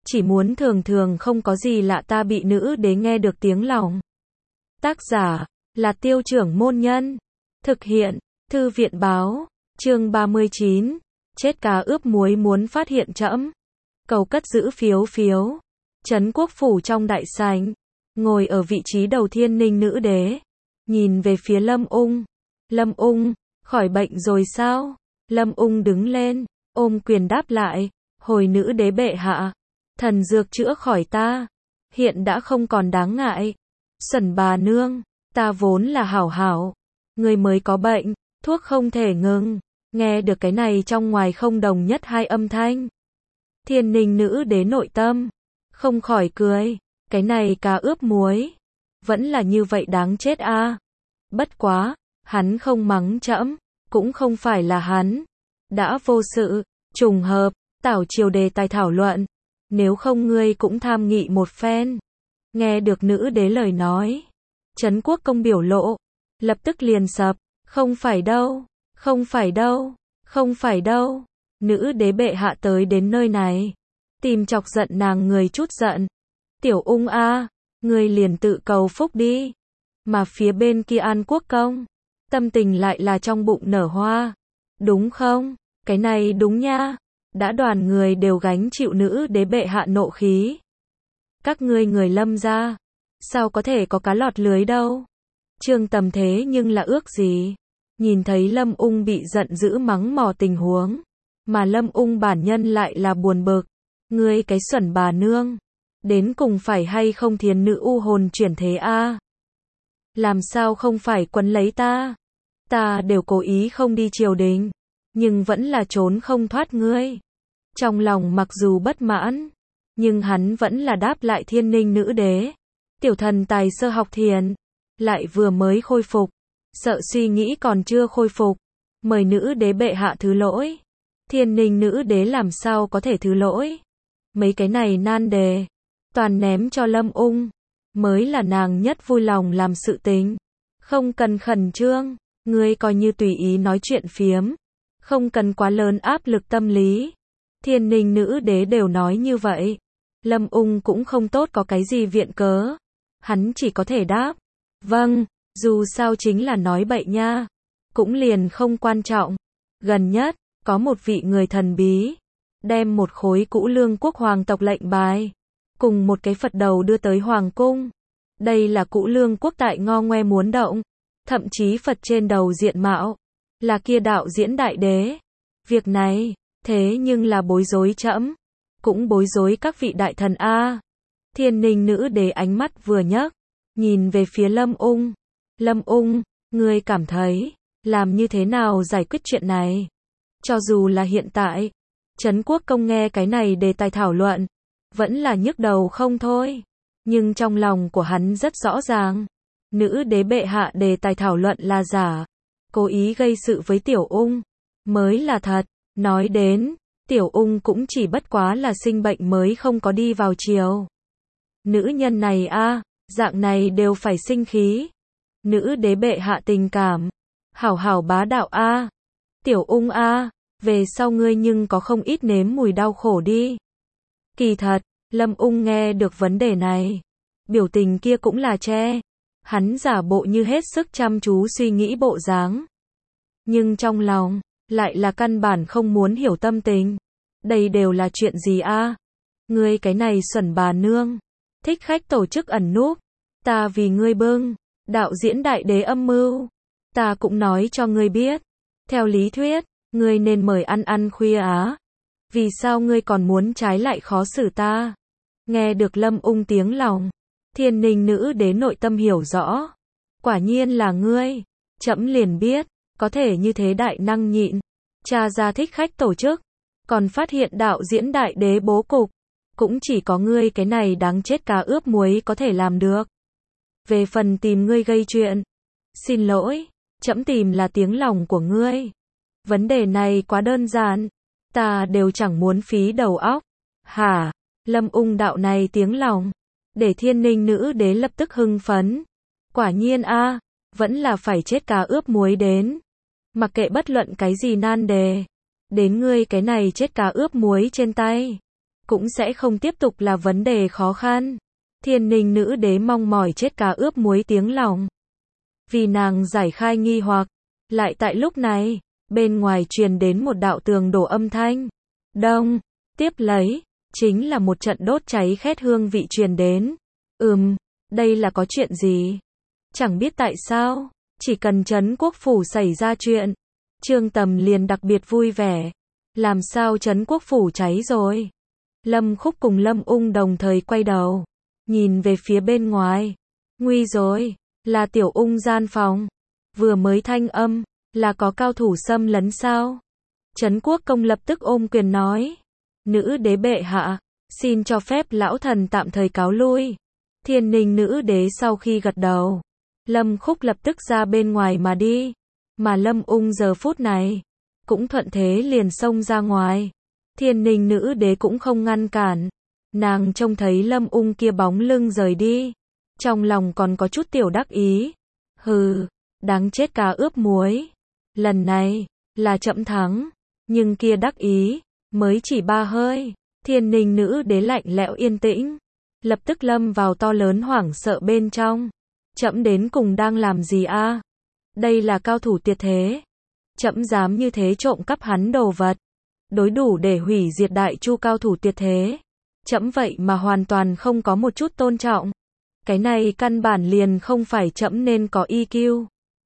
chỉ muốn thường thường không có gì lạ ta bị nữ đế nghe được tiếng lòng. Tác giả là Tiêu Trưởng Môn Nhân. Thực hiện Thư viện Báo. Chương 39. Chết cá ướp muối muốn phát hiện trẫm. Cầu cất giữ phiếu phiếu. Trấn Quốc phủ trong đại sảnh, ngồi ở vị trí đầu Thiên Ninh nữ đế, nhìn về phía Lâm Ung. Lâm Ung, khỏi bệnh rồi sao? Lâm Ung đứng lên, ôm quyền đáp lại, hồi nữ đế bệ hạ, thần dược chữa khỏi ta, hiện đã không còn đáng ngại. Xuẩn bà nương, ta vốn là hảo hảo, người mới có bệnh, thuốc không thể ngừng. Nghe được cái này trong ngoài không đồng nhất hai âm thanh. Thiên Ninh nữ đế nội tâm không khỏi cười, cái này cá ướp muối, vẫn là như vậy đáng chết a. Bất quá, hắn không mắng trẫm, cũng không phải là hắn đã vô sự, trùng hợp, tảo triều đề tài thảo luận, nếu không ngươi cũng tham nghị một phen. Nghe được nữ đế lời nói, Trấn Quốc công biểu lộ lập tức liền sập, không phải đâu, không phải đâu, không phải đâu. Nữ đế bệ hạ tới đến nơi này, tìm chọc giận nàng người chút giận. Tiểu Ung a, ngươi liền tự cầu phúc đi. Mà phía bên kia An Quốc công, tâm tình lại là trong bụng nở hoa. Đúng không? Cái này đúng nha. Đã đoàn người đều gánh chịu nữ đế bệ hạ nộ khí. Các ngươi người Lâm gia, sao có thể có cá lọt lưới đâu? Trương Tầm thế nhưng là ước gì? Nhìn thấy Lâm Ung bị giận dữ mắng mỏ tình huống, mà Lâm Ung bản nhân lại là buồn bực. Ngươi cái xuẩn bà nương, đến cùng phải hay không thiền nữ u hồn chuyển thế a? Làm sao không phải quấn lấy ta? Ta đều cố ý không đi triều đình, nhưng vẫn là trốn không thoát ngươi. Trong lòng mặc dù bất mãn, nhưng hắn vẫn là đáp lại Thiên Ninh nữ đế. Tiểu thần tài sơ học thiền, lại vừa mới khôi phục, sợ suy nghĩ còn chưa khôi phục, mời nữ đế bệ hạ thứ lỗi. Thiên Ninh nữ đế làm sao có thể thứ lỗi? Mấy cái này nan đề, toàn ném cho Lâm Ung, mới là nàng nhất vui lòng làm sự tình. Không cần khẩn trương, ngươi coi như tùy ý nói chuyện phiếm, không cần quá lớn áp lực tâm lý. Thiên Ninh nữ đế đều nói như vậy, Lâm Ung cũng không tốt có cái gì viện cớ, hắn chỉ có thể đáp, vâng, dù sao chính là nói bậy nha, cũng liền không quan trọng. Gần nhất, có một vị người thần bí, đem một khối cũ Lương quốc hoàng tộc lệnh bài, cùng một cái Phật đầu đưa tới hoàng cung. Đây là cũ Lương quốc tại ngo ngoe muốn động, thậm chí Phật trên đầu diện mạo, là kia đạo diễn đại đế. Việc này, thế nhưng là bối rối trẫm, cũng bối rối các vị đại thần a. Thiên Ninh nữ đế ánh mắt vừa nhấc, nhìn về phía Lâm Ung. Lâm Ung, ngươi cảm thấy, làm như thế nào giải quyết chuyện này? Cho dù là hiện tại, Trấn Quốc công nghe cái này đề tài thảo luận, vẫn là nhức đầu không thôi. Nhưng trong lòng của hắn rất rõ ràng, nữ đế bệ hạ đề tài thảo luận là giả, cố ý gây sự với Tiểu Ung, mới là thật. Nói đến, Tiểu Ung cũng chỉ bất quá là sinh bệnh mới không có đi vào triều. Nữ nhân này a, dạng này đều phải sinh khí. Nữ đế bệ hạ tình cảm, hảo hảo bá đạo a. Tiểu Ung a, về sau ngươi nhưng có không ít nếm mùi đau khổ đi. Kỳ thật, Lâm Ung nghe được vấn đề này, biểu tình kia cũng là che. Hắn giả bộ như hết sức chăm chú suy nghĩ bộ dáng, nhưng trong lòng lại là căn bản không muốn hiểu tâm tình. Đây đều là chuyện gì a? Ngươi cái này xuẩn bà nương, thích khách tổ chức ẩn núp, ta vì ngươi bưng đạo diễn đại đế âm mưu, ta cũng nói cho ngươi biết. Theo lý thuyết, ngươi nên mời ăn khuya á. Vì sao ngươi còn muốn trái lại khó xử ta? Nghe được Lâm Ung tiếng lòng, Thiên Ninh nữ đế nội tâm hiểu rõ. Quả nhiên là ngươi, trẫm liền biết, có thể như thế đại năng nhịn, tra ra thích khách tổ chức, còn phát hiện đạo diễn đại đế bố cục, cũng chỉ có ngươi cái này đáng chết cá ướp muối có thể làm được. Về phần tìm ngươi gây chuyện, xin lỗi, trẫm tìm là tiếng lòng của ngươi. Vấn đề này quá đơn giản, ta đều chẳng muốn phí đầu óc. Hả? Lâm Ung đạo này tiếng lòng, để Thiên Ninh nữ đế lập tức hưng phấn. Quả nhiên a, vẫn là phải chết cá ướp muối đến. Mặc kệ bất luận cái gì nan đề, đến ngươi cái này chết cá ướp muối trên tay, cũng sẽ không tiếp tục là vấn đề khó khăn. Thiên Ninh nữ đế mong mỏi chết cá ướp muối tiếng lòng. Vì nàng giải khai nghi hoặc, lại tại lúc này, bên ngoài truyền đến một đạo tường đổ âm thanh. Đông, tiếp lấy, chính là một trận đốt cháy khét hương vị truyền đến. Đây là có chuyện gì? Chẳng biết tại sao, chỉ cần Trấn Quốc Phủ xảy ra chuyện, Trương Tầm liền đặc biệt vui vẻ. Làm sao Trấn Quốc Phủ cháy rồi? Lâm Khúc cùng Lâm Ung đồng thời quay đầu, nhìn về phía bên ngoài. Nguy rồi, là Tiểu Ung gian phòng. Vừa mới thanh âm, là có cao thủ xâm lấn sao? Trấn Quốc Công lập tức ôm quyền nói. Nữ đế bệ hạ, xin cho phép lão thần tạm thời cáo lui. Thiên Ninh nữ đế sau khi gật đầu, Lâm Khúc lập tức ra bên ngoài mà đi. Mà Lâm Ung giờ phút này, cũng thuận thế liền xông ra ngoài. Thiên Ninh nữ đế cũng không ngăn cản. Nàng trông thấy Lâm Ung kia bóng lưng rời đi, trong lòng còn có chút tiểu đắc ý. Hừ, đáng chết cá ướp muối. Lần này, là trẫm thắng. Nhưng kia đắc ý, mới chỉ 3 hơi. Thiên Ninh nữ đế lạnh lẽo yên tĩnh, lập tức lâm vào to lớn hoảng sợ bên trong. Trẫm đến cùng đang làm gì a? Đây là cao thủ tuyệt thế. Trẫm dám như thế trộm cắp hắn đồ vật, đối đủ để hủy diệt Đại Chu cao thủ tuyệt thế. Trẫm vậy mà hoàn toàn không có một chút tôn trọng. Cái này căn bản liền không phải trẫm nên có EQ.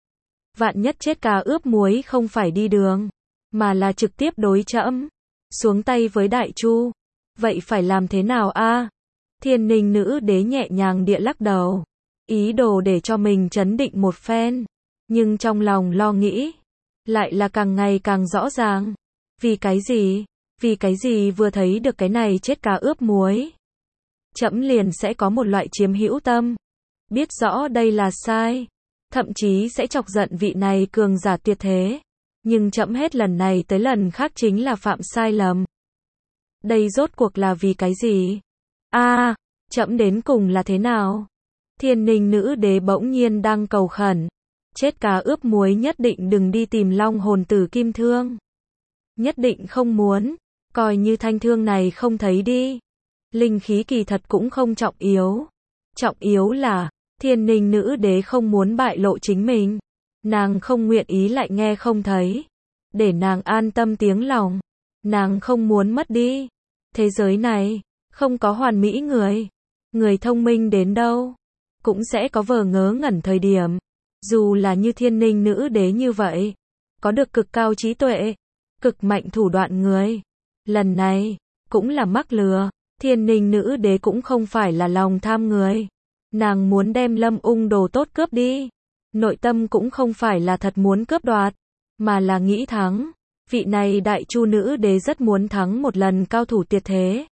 Vạn nhất chết cá ướp muối không phải đi đường, mà là trực tiếp đối trẫm xuống tay với Đại Chu. Vậy phải làm thế nào a? Thiên Ninh nữ đế nhẹ nhàng địa lắc đầu, ý đồ để cho mình trấn định một phen, nhưng trong lòng lo nghĩ lại là càng ngày càng rõ ràng. Vì cái gì? Vì cái gì vừa thấy được cái này chết cá ướp muối, trẫm liền sẽ có một loại chiếm hữu tâm, biết rõ đây là sai, thậm chí sẽ chọc giận vị này cường giả tuyệt thế, nhưng trẫm hết lần này tới lần khác chính là phạm sai lầm. Đây rốt cuộc là vì cái gì? Trẫm đến cùng là thế nào? Thiên Ninh nữ đế bỗng nhiên đang cầu khẩn. Chết cá ướp muối nhất định đừng đi tìm long hồn tử kim thương. Nhất định không muốn, coi như thanh thương này không thấy đi. Linh khí kỳ thật cũng không trọng yếu. Trọng yếu là, Thiên Ninh nữ đế không muốn bại lộ chính mình. Nàng không nguyện ý lại nghe không thấy. Để nàng an tâm tiếng lòng. Nàng không muốn mất đi. Thế giới này, không có hoàn mỹ người. Người thông minh đến đâu, cũng sẽ có vờ ngớ ngẩn thời điểm. Dù là như Thiên Ninh nữ đế như vậy, có được cực cao trí tuệ, cực mạnh thủ đoạn người. Lần này, cũng là mắc lừa. Thiên Ninh nữ đế cũng không phải là lòng tham người. Nàng muốn đem Lâm Ung đồ tốt cướp đi. Nội tâm cũng không phải là thật muốn cướp đoạt, mà là nghĩ thắng. Vị này Đại Chu nữ đế rất muốn thắng một lần cao thủ tuyệt thế.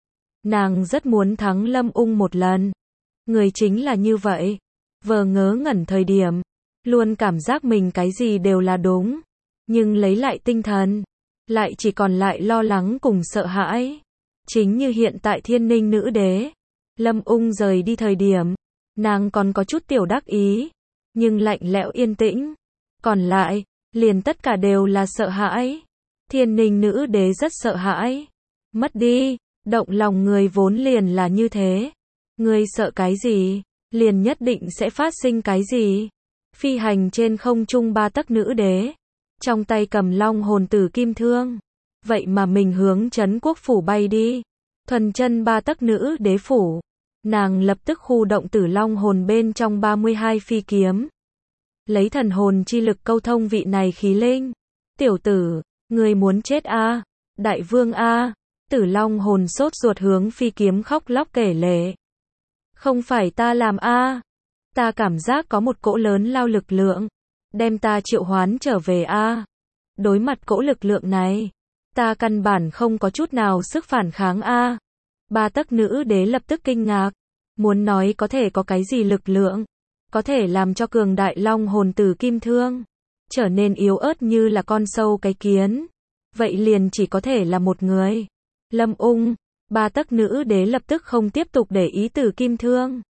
Nàng rất muốn thắng Lâm Ung một lần. Người chính là như vậy. Vờ ngớ ngẩn thời điểm, luôn cảm giác mình cái gì đều là đúng. Nhưng lấy lại tinh thần, lại chỉ còn lại lo lắng cùng sợ hãi. Chính như hiện tại Thiên Ninh nữ đế, Lâm Ung rời đi thời điểm, nàng còn có chút tiểu đắc ý, nhưng lạnh lẽo yên tĩnh. Còn lại, liền tất cả đều là sợ hãi. Thiên Ninh nữ đế rất sợ hãi. Mất đi, động lòng người vốn liền là như thế. Người sợ cái gì, liền nhất định sẽ phát sinh cái gì. Phi hành trên không trung 3 tấc nữ đế, trong tay cầm long hồn tử kim thương. Vậy mà mình hướng Trấn Quốc Phủ bay đi. Thuần chân 3 tấc nữ đế phủ. Nàng lập tức khu động tử long hồn bên trong 32 phi kiếm. Lấy thần hồn chi lực câu thông vị này khí linh. Tiểu tử, người muốn chết a? Đại vương a? Tử long hồn sốt ruột hướng phi kiếm khóc lóc kể lể. Không phải ta làm a? Ta cảm giác có một cỗ lớn lao lực lượng, đem ta triệu hoán trở về a. Đối mặt cỗ lực lượng này, ta căn bản không có chút nào sức phản kháng a. 3 tấc nữ đế lập tức kinh ngạc, muốn nói có thể có cái gì lực lượng, có thể làm cho cường đại long hồn tử kim thương trở nên yếu ớt như là con sâu cái kiến. Vậy liền chỉ có thể là một người. Lâm Ung. 3 tấc nữ đế lập tức không tiếp tục để ý tử kim thương.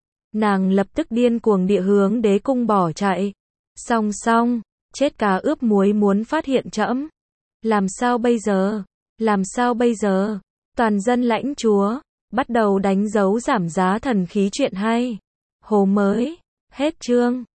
Nàng lập tức điên cuồng địa hướng đế cung bỏ chạy. Song song, chết cá ướp muối muốn phát hiện trẫm. Làm sao bây giờ? Làm sao bây giờ? Toàn dân lãnh chúa, bắt đầu đánh dấu giảm giá thần khí truyện hay. Hồ mới, hết chương.